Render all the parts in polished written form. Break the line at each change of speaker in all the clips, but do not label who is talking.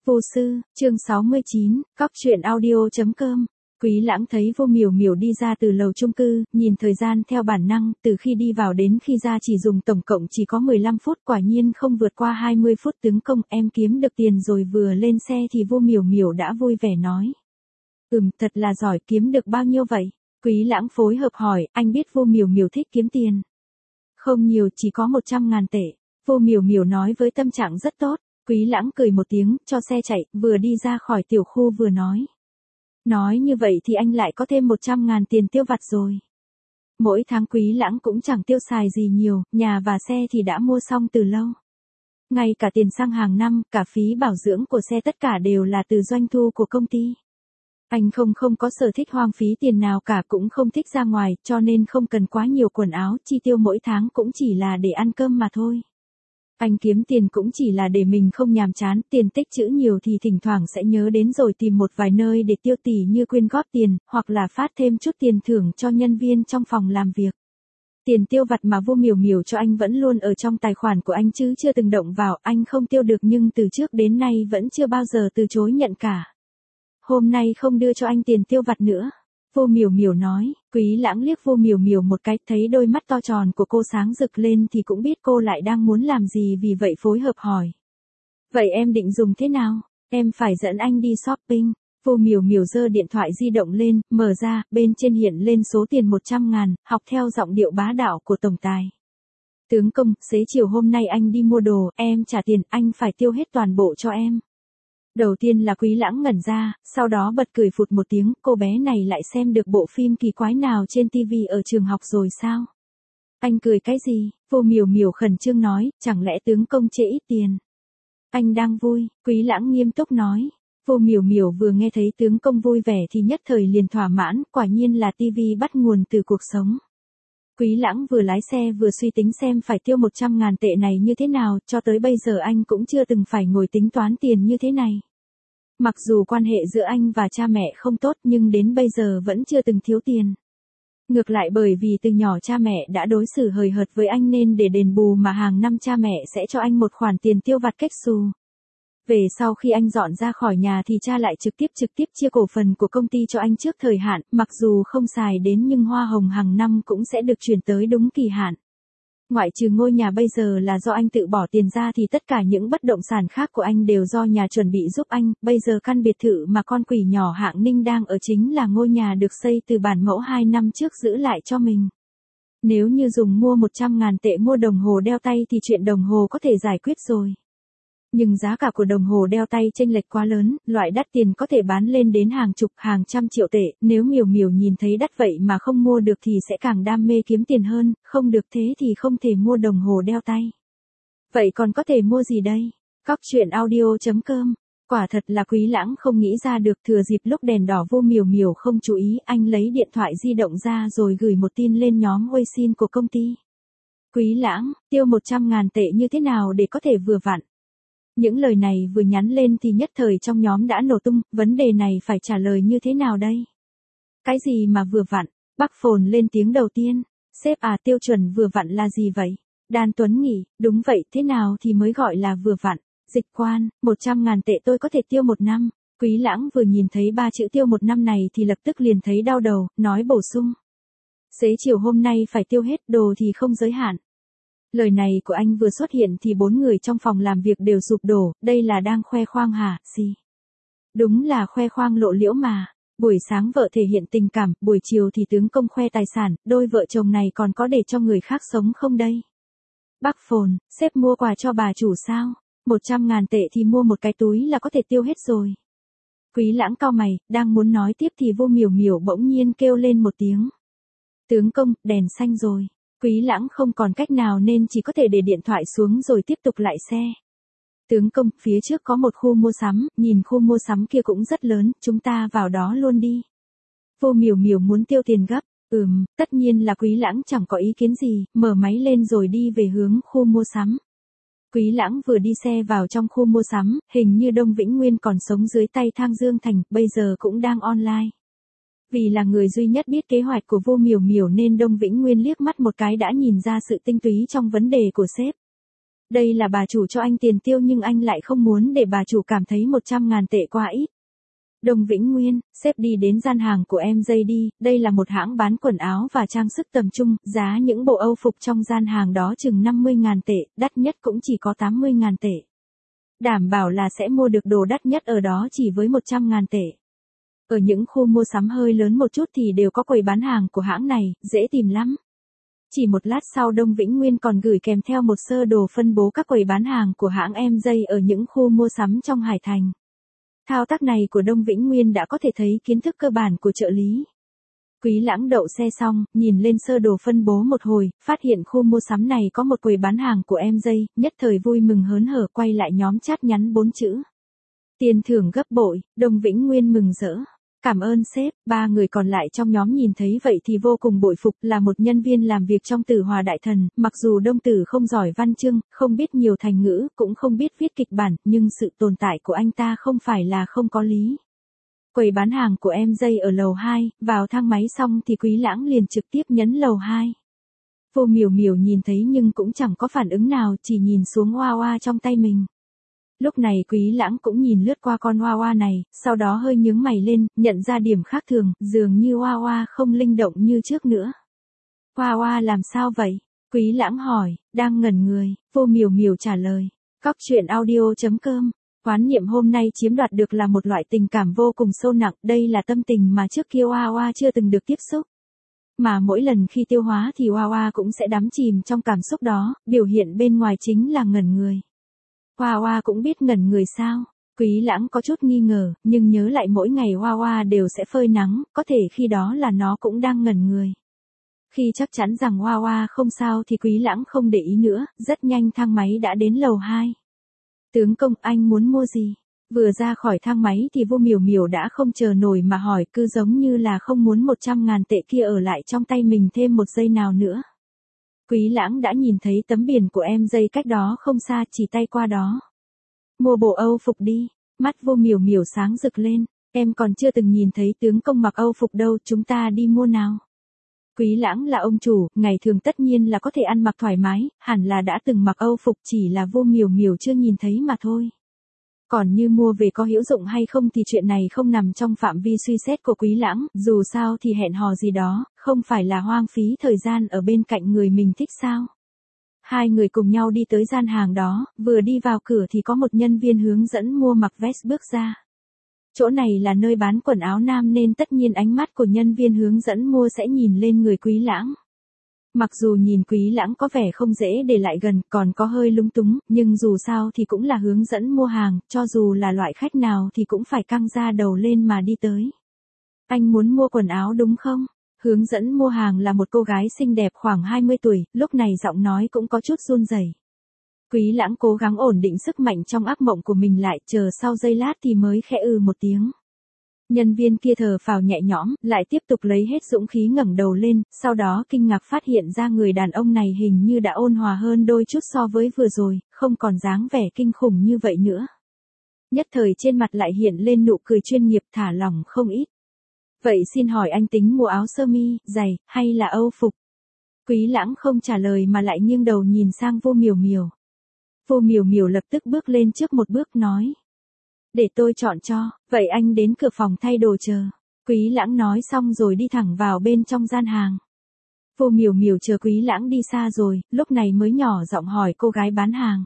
Vô sư, chương 69, cóc truyện audio.com. Quý Lãng thấy Vô Miểu Miểu đi ra từ lầu chung cư, nhìn thời gian theo bản năng, từ khi đi vào đến khi ra chỉ dùng tổng cộng chỉ có 15 phút, quả nhiên không vượt qua 20 phút. Tướng công, em kiếm được tiền rồi. Vừa lên xe thì Vô Miểu Miểu đã vui vẻ nói. Thật là giỏi, kiếm được bao nhiêu vậy? Quý Lãng phối hợp hỏi, anh biết Vô Miểu Miểu thích kiếm tiền. Không nhiều, chỉ có 100.000 tệ. Vô Miểu Miểu nói với tâm trạng rất tốt. Quý Lãng cười một tiếng, cho xe chạy, vừa đi ra khỏi tiểu khu vừa nói. Nói như vậy thì anh lại có thêm 100.000 tiền tiêu vặt rồi. Mỗi tháng Quý Lãng cũng chẳng tiêu xài gì nhiều, nhà và xe thì đã mua xong từ lâu. Ngay cả tiền xăng hàng năm, cả phí bảo dưỡng của xe tất cả đều là từ doanh thu của công ty. Anh không có sở thích hoang phí tiền nào cả, cũng không thích ra ngoài, cho nên không cần quá nhiều quần áo, chi tiêu mỗi tháng cũng chỉ là để ăn cơm mà thôi. Anh kiếm tiền cũng chỉ là để mình không nhàm chán, tiền tích trữ nhiều thì thỉnh thoảng sẽ nhớ đến rồi tìm một vài nơi để tiêu tỉ như quyên góp tiền, hoặc là phát thêm chút tiền thưởng cho nhân viên trong phòng làm việc. Tiền tiêu vặt mà Vô Miểu Miểu cho anh vẫn luôn ở trong tài khoản của anh chứ chưa từng động vào, anh không tiêu được nhưng từ trước đến nay vẫn chưa bao giờ từ chối nhận cả. Hôm nay không đưa cho anh tiền tiêu vặt nữa. Vô Miểu Miểu nói. Quý Lãng liếc Vô Miểu Miểu một cái, thấy đôi mắt to tròn của cô sáng rực lên thì cũng biết cô lại đang muốn làm gì, vì vậy phối hợp hỏi. Vậy em định dùng thế nào? Em phải dẫn anh đi shopping. Vô Miểu Miểu giơ điện thoại di động lên, mở ra, bên trên hiện lên số tiền 100.000, học theo giọng điệu bá đạo của tổng tài. Tướng công, xế chiều hôm nay anh đi mua đồ, em trả tiền, anh phải tiêu hết toàn bộ cho em. Đầu tiên là Quý Lãng ngẩn ra, sau đó bật cười phụt một tiếng, cô bé này lại xem được bộ phim kỳ quái nào trên TV ở trường học rồi sao? Anh cười cái gì? Vô Miểu Miểu khẩn trương nói, chẳng lẽ tướng công chê ít tiền? Anh đang vui, Quý Lãng nghiêm túc nói. Vô Miểu Miểu vừa nghe thấy tướng công vui vẻ thì nhất thời liền thỏa mãn, quả nhiên là TV bắt nguồn từ cuộc sống. Quý Lãng vừa lái xe vừa suy tính xem phải tiêu 100.000 tệ này như thế nào, cho tới bây giờ anh cũng chưa từng phải ngồi tính toán tiền như thế này. Mặc dù quan hệ giữa anh và cha mẹ không tốt nhưng đến bây giờ vẫn chưa từng thiếu tiền. Ngược lại bởi vì từ nhỏ cha mẹ đã đối xử hời hợt với anh nên để đền bù mà hàng năm cha mẹ sẽ cho anh một khoản tiền tiêu vặt cách xù. Về sau khi anh dọn ra khỏi nhà thì cha lại trực tiếp chia cổ phần của công ty cho anh trước thời hạn, mặc dù không xài đến nhưng hoa hồng hàng năm cũng sẽ được chuyển tới đúng kỳ hạn. Ngoại trừ ngôi nhà bây giờ là do anh tự bỏ tiền ra thì tất cả những bất động sản khác của anh đều do nhà chuẩn bị giúp anh, bây giờ căn biệt thự mà con quỷ nhỏ hạng Ninh đang ở chính là ngôi nhà được xây từ bản mẫu 2 năm trước giữ lại cho mình. Nếu như dùng mua 100.000 tệ mua đồng hồ đeo tay thì chuyện đồng hồ có thể giải quyết rồi. Nhưng giá cả của đồng hồ đeo tay chênh lệch quá lớn, loại đắt tiền có thể bán lên đến hàng chục, hàng trăm triệu tệ, nếu Miểu Miểu nhìn thấy đắt vậy mà không mua được thì sẽ càng đam mê kiếm tiền hơn, không được thế thì không thể mua đồng hồ đeo tay. Vậy còn có thể mua gì đây? Cóc truyện audio.com. Quả thật là Quý Lãng không nghĩ ra được, thừa dịp lúc đèn đỏ Vô Miểu Miểu không chú ý, anh lấy điện thoại di động ra rồi gửi một tin lên nhóm Weixin của công ty. Quý Lãng, tiêu 100.000 tệ như thế nào để có thể vừa vặn? Những lời này vừa nhắn lên thì nhất thời trong nhóm đã nổ tung, vấn đề này phải trả lời như thế nào đây? Cái gì mà vừa vặn? Bắc Phồn lên tiếng đầu tiên. Sếp à, tiêu chuẩn vừa vặn là gì vậy? Đan Tuấn nghỉ, đúng vậy, thế nào thì mới gọi là vừa vặn? Dịch quan, 100.000 tệ tôi có thể tiêu một năm. Quý Lãng vừa nhìn thấy 3 chữ tiêu một năm này thì lập tức liền thấy đau đầu, nói bổ sung. Xế chiều hôm nay phải tiêu hết, đồ thì không giới hạn. Lời này của anh vừa xuất hiện thì 4 người trong phòng làm việc đều sụp đổ, đây là đang khoe khoang hả, gì? Đúng là khoe khoang lộ liễu mà. Buổi sáng vợ thể hiện tình cảm, buổi chiều thì tướng công khoe tài sản, đôi vợ chồng này còn có để cho người khác sống không đây? Bắc Phồn, sếp mua quà cho bà chủ sao? 100.000 tệ thì mua một cái túi là có thể tiêu hết rồi. Quý Lãng cau mày, đang muốn nói tiếp thì Vô Miểu Miểu bỗng nhiên kêu lên một tiếng. Tướng công, đèn xanh rồi. Quý Lãng không còn cách nào nên chỉ có thể để điện thoại xuống rồi tiếp tục lại xe. Tướng công, phía trước có một khu mua sắm, nhìn khu mua sắm kia cũng rất lớn, chúng ta vào đó luôn đi. Vô Miểu Miểu muốn tiêu tiền gấp, tất nhiên là Quý Lãng chẳng có ý kiến gì, mở máy lên rồi đi về hướng khu mua sắm. Quý Lãng vừa đi xe vào trong khu mua sắm, hình như Đông Vĩnh Nguyên còn sống dưới tay Thang Dương Thành, bây giờ cũng đang online. Vì là người duy nhất biết kế hoạch của Vô Miểu Miểu nên Đông Vĩnh Nguyên liếc mắt một cái đã nhìn ra sự tinh túy trong vấn đề của sếp. Đây là bà chủ cho anh tiền tiêu nhưng anh lại không muốn để bà chủ cảm thấy 100.000 tệ quá ít. Đồng Vĩnh Nguyên, sếp đi đến gian hàng của em dây đi, đây là một hãng bán quần áo và trang sức tầm trung, giá những bộ Âu phục trong gian hàng đó chừng 50.000 tệ, đắt nhất cũng chỉ có 80.000 tệ. Đảm bảo là sẽ mua được đồ đắt nhất ở đó chỉ với 100.000 tệ. Ở những khu mua sắm hơi lớn một chút thì đều có quầy bán hàng của hãng này, dễ tìm lắm. Chỉ một lát sau Đông Vĩnh Nguyên còn gửi kèm theo một sơ đồ phân bố các quầy bán hàng của hãng em dây ở những khu mua sắm trong Hải Thành. Thao tác này của Đông Vĩnh Nguyên đã có thể thấy kiến thức cơ bản của trợ lý. Quý Lãng đậu xe xong, nhìn lên sơ đồ phân bố một hồi, phát hiện khu mua sắm này có một quầy bán hàng của em dây, nhất thời vui mừng hớn hở quay lại nhóm chat nhắn 4 chữ. Tiền thưởng gấp bội, Đông Vĩnh Nguyên mừng rỡ. Cảm ơn sếp, 3 người còn lại trong nhóm nhìn thấy vậy thì vô cùng bội phục, là một nhân viên làm việc trong Tử Hòa Đại Thần, mặc dù Đông Tử không giỏi văn chương, không biết nhiều thành ngữ, cũng không biết viết kịch bản, nhưng sự tồn tại của anh ta không phải là không có lý. Quầy bán hàng của em dây ở lầu 2, vào thang máy xong thì Quý Lãng liền trực tiếp nhấn lầu 2. Vô Miểu Miểu nhìn thấy nhưng cũng chẳng có phản ứng nào, chỉ nhìn xuống hoa hoa trong tay mình. Lúc này Quý Lãng cũng nhìn lướt qua con hoa hoa này, sau đó hơi nhướng mày lên, nhận ra điểm khác thường, dường như hoa hoa không linh động như trước nữa. Hoa hoa làm sao vậy? Quý Lãng hỏi, đang ngẩn người, Vô Miểu Miểu trả lời. Cóc truyện audio.com. Oán niệm hôm nay chiếm đoạt được là một loại tình cảm vô cùng sâu nặng, đây là tâm tình mà trước kia hoa hoa chưa từng được tiếp xúc. Mà mỗi lần khi tiêu hóa thì hoa hoa cũng sẽ đắm chìm trong cảm xúc đó, biểu hiện bên ngoài chính là ngẩn người. Hoa hoa cũng biết ngẩn người sao? Quý Lãng có chút nghi ngờ, nhưng nhớ lại mỗi ngày hoa hoa đều sẽ phơi nắng, có thể khi đó là nó cũng đang ngẩn người. Khi chắc chắn rằng hoa hoa không sao thì Quý Lãng không để ý nữa, rất nhanh thang máy đã đến lầu 2. Tướng công, anh muốn mua gì? Vừa ra khỏi thang máy thì Vô Miểu Miểu đã không chờ nổi mà hỏi, cứ giống như là không muốn 100.000 tệ kia ở lại trong tay mình thêm một giây nào nữa. Quý Lãng đã nhìn thấy tấm biển của em dây cách đó không xa, chỉ tay qua đó. Mua bộ Âu phục đi, mắt Vô Miểu Miểu sáng rực lên, em còn chưa từng nhìn thấy tướng công mặc Âu phục đâu, chúng ta đi mua nào. Quý Lãng là ông chủ, ngày thường tất nhiên là có thể ăn mặc thoải mái, hẳn là đã từng mặc Âu phục, chỉ là Vô Miểu Miểu chưa nhìn thấy mà thôi. Còn như mua về có hữu dụng hay không thì chuyện này không nằm trong phạm vi suy xét của Quý Lãng, dù sao thì hẹn hò gì đó, không phải là hoang phí thời gian ở bên cạnh người mình thích sao. Hai người cùng nhau đi tới gian hàng đó, vừa đi vào cửa thì có một nhân viên hướng dẫn mua mặc vest bước ra. Chỗ này là nơi bán quần áo nam nên tất nhiên ánh mắt của nhân viên hướng dẫn mua sẽ nhìn lên người Quý Lãng. Mặc dù nhìn Quý Lãng có vẻ không dễ để lại gần, còn có hơi lúng túng, nhưng dù sao thì cũng là hướng dẫn mua hàng, cho dù là loại khách nào thì cũng phải căng da đầu lên mà đi tới. Anh muốn mua quần áo đúng không? Hướng dẫn mua hàng là một cô gái xinh đẹp khoảng 20 tuổi, lúc này giọng nói cũng có chút run rẩy. Quý Lãng cố gắng ổn định sức mạnh trong ác mộng của mình lại, chờ sau giây lát thì mới khẽ một tiếng. Nhân viên kia thở phào nhẹ nhõm, lại tiếp tục lấy hết dũng khí ngẩng đầu lên, sau đó kinh ngạc phát hiện ra người đàn ông này hình như đã ôn hòa hơn đôi chút so với vừa rồi, không còn dáng vẻ kinh khủng như vậy nữa. Nhất thời trên mặt lại hiện lên nụ cười chuyên nghiệp, thả lỏng không ít. Vậy xin hỏi anh tính mua áo sơ mi, giày, hay là Âu phục? Quý Lãng không trả lời mà lại nghiêng đầu nhìn sang Vô Miểu Miểu. Vô Miểu Miểu lập tức bước lên trước một bước nói. Để tôi chọn cho, vậy anh đến cửa phòng thay đồ chờ. Quý Lãng nói xong rồi đi thẳng vào bên trong gian hàng. Vô Miểu Miểu chờ Quý Lãng đi xa rồi, lúc này mới nhỏ giọng hỏi cô gái bán hàng.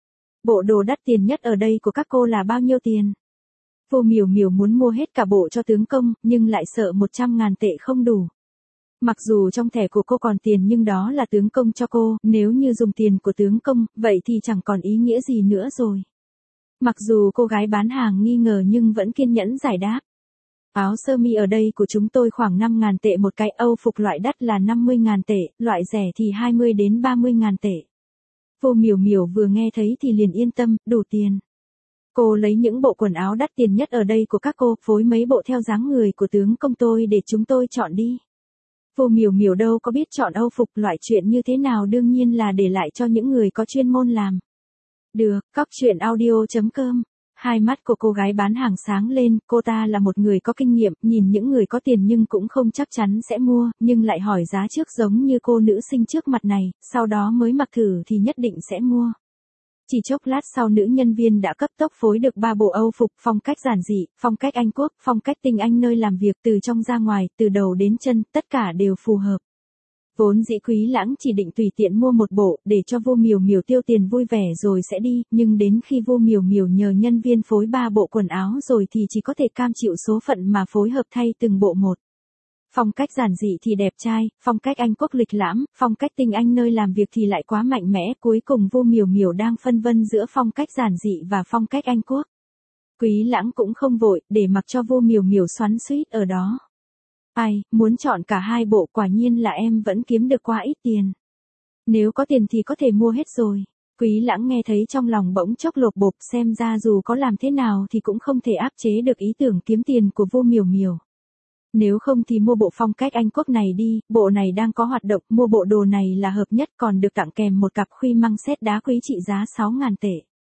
Bộ đồ đắt tiền nhất ở đây của các cô là bao nhiêu tiền? Vô Miểu Miểu muốn mua hết cả bộ cho tướng công, nhưng lại sợ 100.000 tệ không đủ. Mặc dù trong thẻ của cô còn tiền nhưng đó là tướng công cho cô, nếu như dùng tiền của tướng công, vậy thì chẳng còn ý nghĩa gì nữa rồi. Mặc dù cô gái bán hàng nghi ngờ nhưng vẫn kiên nhẫn giải đáp. Áo sơ mi ở đây của chúng tôi khoảng 5.000 tệ một cái, Âu phục loại đắt là 50.000 tệ, loại rẻ thì 20 đến 30.000 tệ. Vô Miểu Miểu vừa nghe thấy thì liền yên tâm, đủ tiền. Cô lấy những bộ quần áo đắt tiền nhất ở đây của các cô, phối mấy bộ theo dáng người của tướng công tôi để chúng tôi chọn đi. Vô Miểu Miểu đâu có biết chọn Âu phục, loại chuyện như thế nào đương nhiên là để lại cho những người có chuyên môn làm. Được, cóc truyện audio.com. Hai mắt của cô gái bán hàng sáng lên, cô ta là một người có kinh nghiệm, nhìn những người có tiền nhưng cũng không chắc chắn sẽ mua, nhưng lại hỏi giá trước giống như cô nữ sinh trước mặt này, sau đó mới mặc thử thì nhất định sẽ mua. Chỉ chốc lát sau nữ nhân viên đã cấp tốc phối được 3 bộ Âu phục phong cách giản dị, phong cách Anh Quốc, phong cách tinh anh nơi làm việc từ trong ra ngoài, từ đầu đến chân, tất cả đều phù hợp. Vốn dĩ Quý Lãng chỉ định tùy tiện mua một bộ để cho Vô Miểu Miểu tiêu tiền vui vẻ rồi sẽ đi, nhưng đến khi Vô Miểu Miểu nhờ nhân viên phối 3 bộ quần áo rồi thì chỉ có thể cam chịu số phận mà phối hợp thay từng bộ một. Phong cách giản dị thì đẹp trai, phong cách Anh Quốc lịch lãm, phong cách tinh anh nơi làm việc thì lại quá mạnh mẽ, cuối cùng Vô Miểu Miểu đang phân vân giữa phong cách giản dị và phong cách Anh Quốc. Quý Lãng cũng không vội, để mặc cho Vô Miểu Miểu xoắn xuýt ở đó. Ai, muốn chọn cả hai bộ quả nhiên là em vẫn kiếm được quá ít tiền. Nếu có tiền thì có thể mua hết rồi. Quý Lãng nghe thấy trong lòng bỗng chốc lột bột, xem ra dù có làm thế nào thì cũng không thể áp chế được ý tưởng kiếm tiền của Vô Miểu Miểu. Nếu không thì mua bộ phong cách Anh Quốc này đi, bộ này đang có hoạt động, mua bộ đồ này là hợp nhất, còn được tặng kèm một cặp khuy măng set đá quý trị giá 6.000 tệ.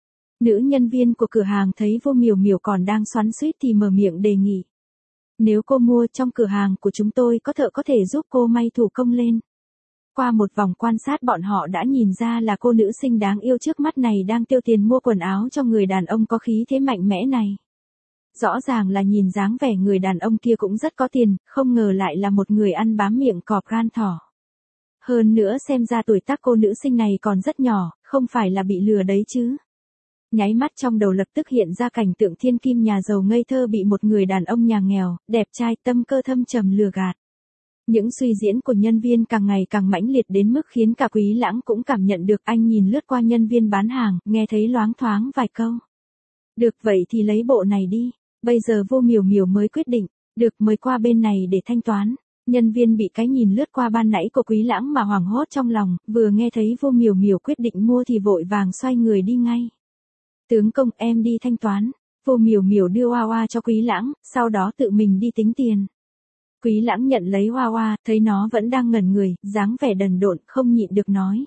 Nữ nhân viên của cửa hàng thấy Vô Miểu Miểu còn đang xoắn xuýt thì mở miệng đề nghị. Nếu cô mua, trong cửa hàng của chúng tôi có thợ có thể giúp cô may thủ công lên. Qua một vòng quan sát bọn họ đã nhìn ra là cô nữ sinh đáng yêu trước mắt này đang tiêu tiền mua quần áo cho người đàn ông có khí thế mạnh mẽ này. Rõ ràng là nhìn dáng vẻ người đàn ông kia cũng rất có tiền, không ngờ lại là một người ăn bám miệng cọp gan thỏ. Hơn nữa xem ra tuổi tác cô nữ sinh này còn rất nhỏ, không phải là bị lừa đấy chứ. Nháy mắt trong đầu lập tức hiện ra cảnh tượng thiên kim nhà giàu ngây thơ bị một người đàn ông nhà nghèo, đẹp trai tâm cơ thâm trầm lừa gạt. Những suy diễn của nhân viên càng ngày càng mãnh liệt đến mức khiến cả Quý Lãng cũng cảm nhận được. Anh nhìn lướt qua nhân viên bán hàng, nghe thấy loáng thoáng vài câu. Được vậy thì lấy bộ này đi. Bây giờ Vô Miểu Miểu mới quyết định, được mời qua bên này để thanh toán. Nhân viên bị cái nhìn lướt qua ban nãy của Quý Lãng mà hoảng hốt trong lòng, vừa nghe thấy Vô Miểu Miểu quyết định mua thì vội vàng xoay người đi ngay. Tướng công, em đi thanh toán. Vô Miểu Miểu đưa hoa hoa cho Quý Lãng, sau đó tự mình đi tính tiền. Quý Lãng nhận lấy hoa hoa, thấy nó vẫn đang ngẩn người, dáng vẻ đần độn, không nhịn được nói.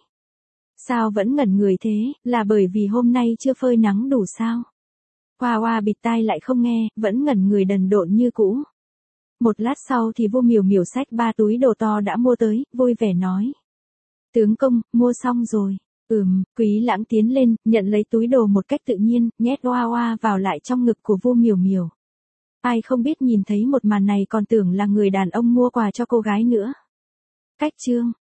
Sao vẫn ngẩn người thế, là bởi vì hôm nay chưa phơi nắng đủ sao? Hoa hoa bịt tai lại không nghe, vẫn ngẩn người đần độn như cũ. Một lát sau thì Vô Miểu Miểu xách 3 túi đồ to đã mua tới, vui vẻ nói. Tướng công, mua xong rồi. Quý Lãng tiến lên, nhận lấy túi đồ một cách tự nhiên, nhét hoa hoa vào lại trong ngực của Vô Miểu Miểu. Ai không biết nhìn thấy một màn này còn tưởng là người đàn ông mua quà cho cô gái nữa. Cách chương